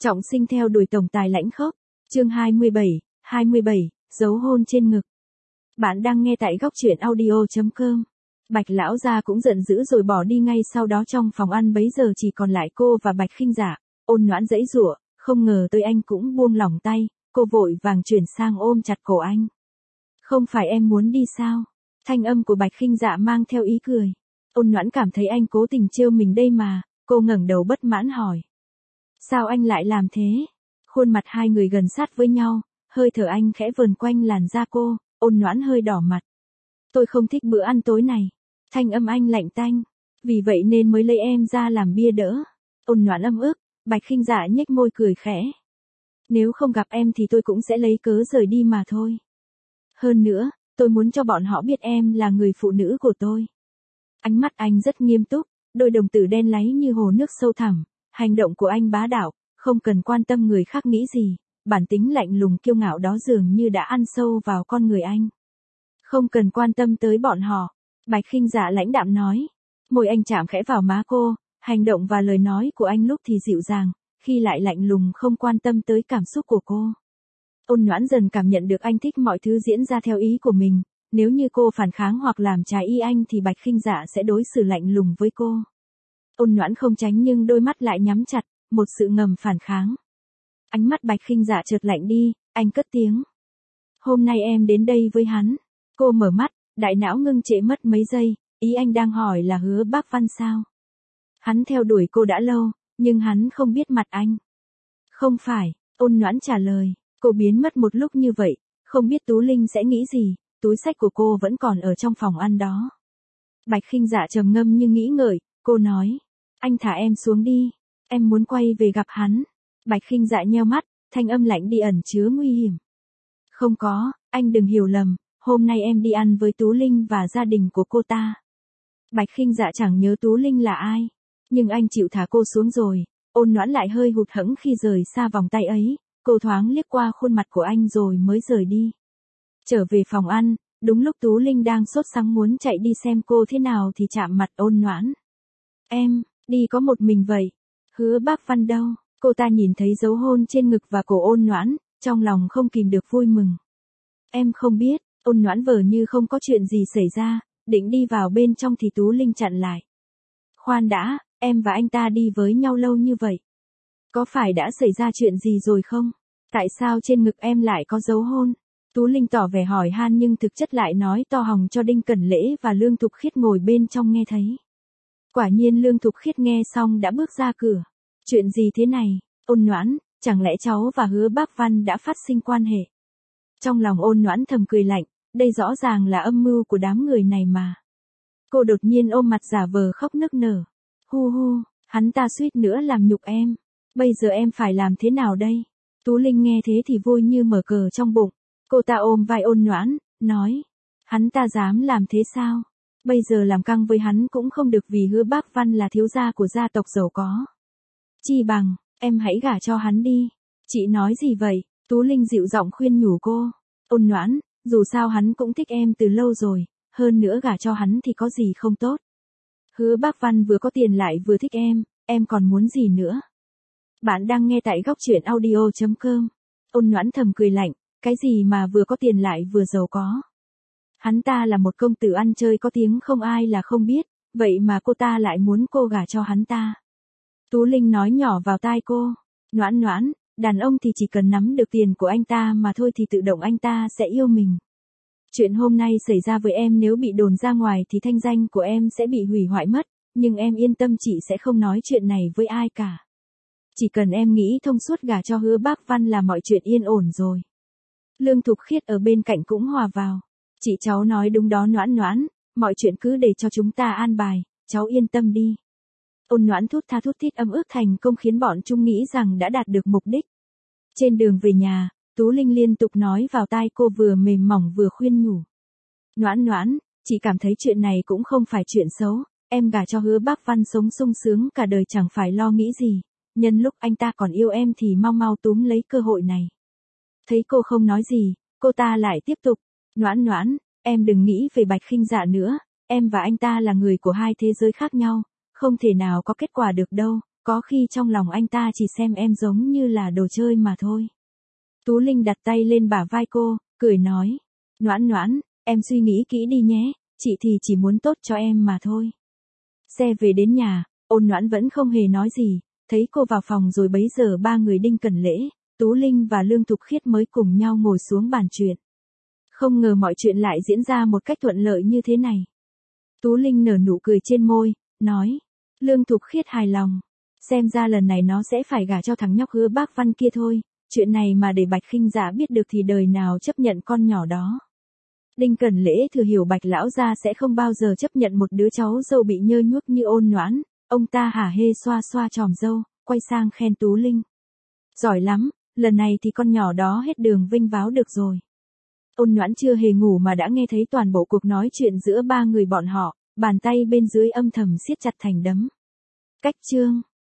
Trọng sinh theo đuổi tổng tài lãnh khốc. Chương 27, dấu hôn trên ngực. Bạn đang nghe tại góc truyện audio.com. Bạch lão gia cũng giận dữ rồi bỏ đi ngay sau đó. Trong phòng ăn bấy giờ chỉ còn lại cô và Bạch Khinh Dạ. Ôn Noãn giãy giụa, không ngờ tới anh cũng buông lỏng tay, cô vội vàng chuyển sang ôm chặt cổ anh. Không phải em muốn đi sao? Thanh âm của Bạch Khinh Dạ mang theo ý cười. Ôn Noãn cảm thấy anh cố tình trêu mình đây mà, cô ngẩng đầu bất mãn hỏi. Sao anh lại làm thế? Khuôn mặt hai người gần sát với nhau, hơi thở anh khẽ vờn quanh làn da cô, Ôn Noãn hơi đỏ mặt. Tôi không thích bữa ăn tối này. Thanh âm anh lạnh tanh. Vì vậy nên mới lấy em ra làm bia đỡ. Ôn Noãn ấm ức, Bạch Khinh Dạ nhếch môi cười khẽ. Nếu không gặp em thì tôi cũng sẽ lấy cớ rời đi mà thôi. Hơn nữa, tôi muốn cho bọn họ biết em là người phụ nữ của tôi. Ánh mắt anh rất nghiêm túc, đôi đồng tử đen láy như hồ nước sâu thẳm. Hành động của anh bá đạo, không cần quan tâm người khác nghĩ gì, bản tính lạnh lùng kiêu ngạo đó dường như đã ăn sâu vào con người anh. Không cần quan tâm tới bọn họ, Bạch Khinh Dạ lãnh đạm nói. Môi anh chạm khẽ vào má cô, hành động và lời nói của anh lúc thì dịu dàng, khi lại lạnh lùng không quan tâm tới cảm xúc của cô. Ôn Noãn dần cảm nhận được anh thích mọi thứ diễn ra theo ý của mình, nếu như cô phản kháng hoặc làm trái ý anh thì Bạch Khinh Dạ sẽ đối xử lạnh lùng với cô. Ôn Noãn không tránh nhưng đôi mắt lại nhắm chặt, một sự ngầm phản kháng. Ánh mắt Bạch Khinh Dạ chợt lạnh đi, anh cất tiếng. Hôm nay em đến đây với hắn. Cô mở mắt, đại não ngưng trệ mất mấy giây, ý anh đang hỏi là Hứa Bác Văn sao? Hắn theo đuổi cô đã lâu, nhưng hắn không biết mặt anh. Không phải, Ôn Noãn trả lời, cô biến mất một lúc như vậy, không biết Tú Linh sẽ nghĩ gì, túi xách của cô vẫn còn ở trong phòng ăn đó. Bạch Khinh Dạ trầm ngâm như nghĩ ngợi, cô nói. Anh thả em xuống đi, em muốn quay về gặp hắn. Bạch Khinh Dạ nheo mắt, thanh âm lạnh đi ẩn chứa nguy hiểm. Không có, anh đừng hiểu lầm, hôm nay em đi ăn với Tú Linh và gia đình của cô ta. Bạch Khinh Dạ chẳng nhớ Tú Linh là ai, nhưng anh chịu thả cô xuống rồi. Ôn Noãn lại hơi hụt hẫng khi rời xa vòng tay ấy, cô thoáng liếc qua khuôn mặt của anh rồi mới rời đi. Trở về phòng ăn, đúng lúc Tú Linh đang sốt sắng muốn chạy đi xem cô thế nào thì chạm mặt Ôn Noãn. Em, đi có một mình vậy? Hứa Bác Văn đâu? Cô ta nhìn thấy dấu hôn trên ngực và cổ Ôn Noãn, trong lòng không kìm được vui mừng. Em không biết, Ôn Noãn vờ như không có chuyện gì xảy ra, định đi vào bên trong thì Tú Linh chặn lại. Khoan đã, em và anh ta đi với nhau lâu như vậy. Có phải đã xảy ra chuyện gì rồi không? Tại sao trên ngực em lại có dấu hôn? Tú Linh tỏ vẻ hỏi han nhưng thực chất lại nói to hòng cho Đinh Cẩn Lễ và Lương Thục Khiết ngồi bên trong nghe thấy. Quả nhiên Lương Thục Khiết nghe xong đã bước ra cửa. Chuyện gì thế này, Ôn Noãn, chẳng lẽ cháu và Hứa Bác Văn đã phát sinh quan hệ? Trong lòng Ôn Noãn thầm cười lạnh, đây rõ ràng là âm mưu của đám người này mà. Cô đột nhiên ôm mặt giả vờ khóc nức nở. Hu hu, hắn ta suýt nữa làm nhục em. Bây giờ em phải làm thế nào đây? Tú Linh nghe thế thì vui như mở cờ trong bụng. Cô ta ôm vai Ôn Noãn, nói. Hắn ta dám làm thế sao? Bây giờ làm căng với hắn cũng không được vì Hứa Bác Văn là thiếu gia của gia tộc giàu có. Chi bằng, em hãy gả cho hắn đi. Chị nói gì vậy? Tú Linh dịu giọng khuyên nhủ cô. Ôn Noãn, dù sao hắn cũng thích em từ lâu rồi, hơn nữa gả cho hắn thì có gì không tốt. Hứa Bác Văn vừa có tiền lại vừa thích em còn muốn gì nữa? Bạn đang nghe tại góc truyện audio.com. Ôn Noãn thầm cười lạnh, cái gì mà vừa có tiền lại vừa giàu có? Hắn ta là một công tử ăn chơi có tiếng không ai là không biết, vậy mà cô ta lại muốn cô gả cho hắn ta. Tú Linh nói nhỏ vào tai cô, Noãn Noãn, đàn ông thì chỉ cần nắm được tiền của anh ta mà thôi thì tự động anh ta sẽ yêu mình. Chuyện hôm nay xảy ra với em nếu bị đồn ra ngoài thì thanh danh của em sẽ bị hủy hoại mất, nhưng em yên tâm chị sẽ không nói chuyện này với ai cả. Chỉ cần em nghĩ thông suốt gả cho Hứa Bác Văn là mọi chuyện yên ổn rồi. Lương Thục Khiết ở bên cạnh cũng hòa vào. Chị cháu nói đúng đó Noãn Noãn, mọi chuyện cứ để cho chúng ta an bài, cháu yên tâm đi. Ôn Noãn thút tha thút thít ấm ức thành công khiến bọn Trung nghĩ rằng đã đạt được mục đích. Trên đường về nhà, Tú Linh liên tục nói vào tai cô vừa mềm mỏng vừa khuyên nhủ. Noãn Noãn, chị cảm thấy chuyện này cũng không phải chuyện xấu, em gả cho Hứa Bác Văn sống sung sướng cả đời chẳng phải lo nghĩ gì, nhân lúc anh ta còn yêu em thì mau mau túm lấy cơ hội này. Thấy cô không nói gì, cô ta lại tiếp tục, Noãn Noãn, em đừng nghĩ về Bạch Khinh Dạ nữa, em và anh ta là người của hai thế giới khác nhau, không thể nào có kết quả được đâu, có khi trong lòng anh ta chỉ xem em giống như là đồ chơi mà thôi. Tú Linh đặt tay lên bả vai cô, cười nói. Noãn Noãn, em suy nghĩ kỹ đi nhé, chị thì chỉ muốn tốt cho em mà thôi. Xe về đến nhà, Ôn Noãn vẫn không hề nói gì, thấy cô vào phòng rồi bấy giờ ba người Đinh Cẩn Lễ, Tú Linh và Lương Thục Khiết mới cùng nhau ngồi xuống bàn chuyện. Không ngờ mọi chuyện lại diễn ra một cách thuận lợi như thế này. Tú Linh nở nụ cười trên môi, nói. Lương Thục Khiết hài lòng. Xem ra lần này nó sẽ phải gả cho thằng nhóc Hứa Bác Văn kia thôi. Chuyện này mà để Bạch Khinh Dạ biết được thì đời nào chấp nhận con nhỏ đó. Đinh Cẩn Lễ thừa hiểu Bạch lão gia sẽ không bao giờ chấp nhận một đứa cháu dâu bị nhơ nhuốc như Ôn Noãn. Ông ta hả hê xoa xoa chòm râu, quay sang khen Tú Linh. Giỏi lắm, lần này thì con nhỏ đó hết đường vinh váo được rồi. Ôn Noãn chưa hề ngủ mà đã nghe thấy toàn bộ cuộc nói chuyện giữa ba người bọn họ, bàn tay bên dưới âm thầm siết chặt thành đấm. Cách chương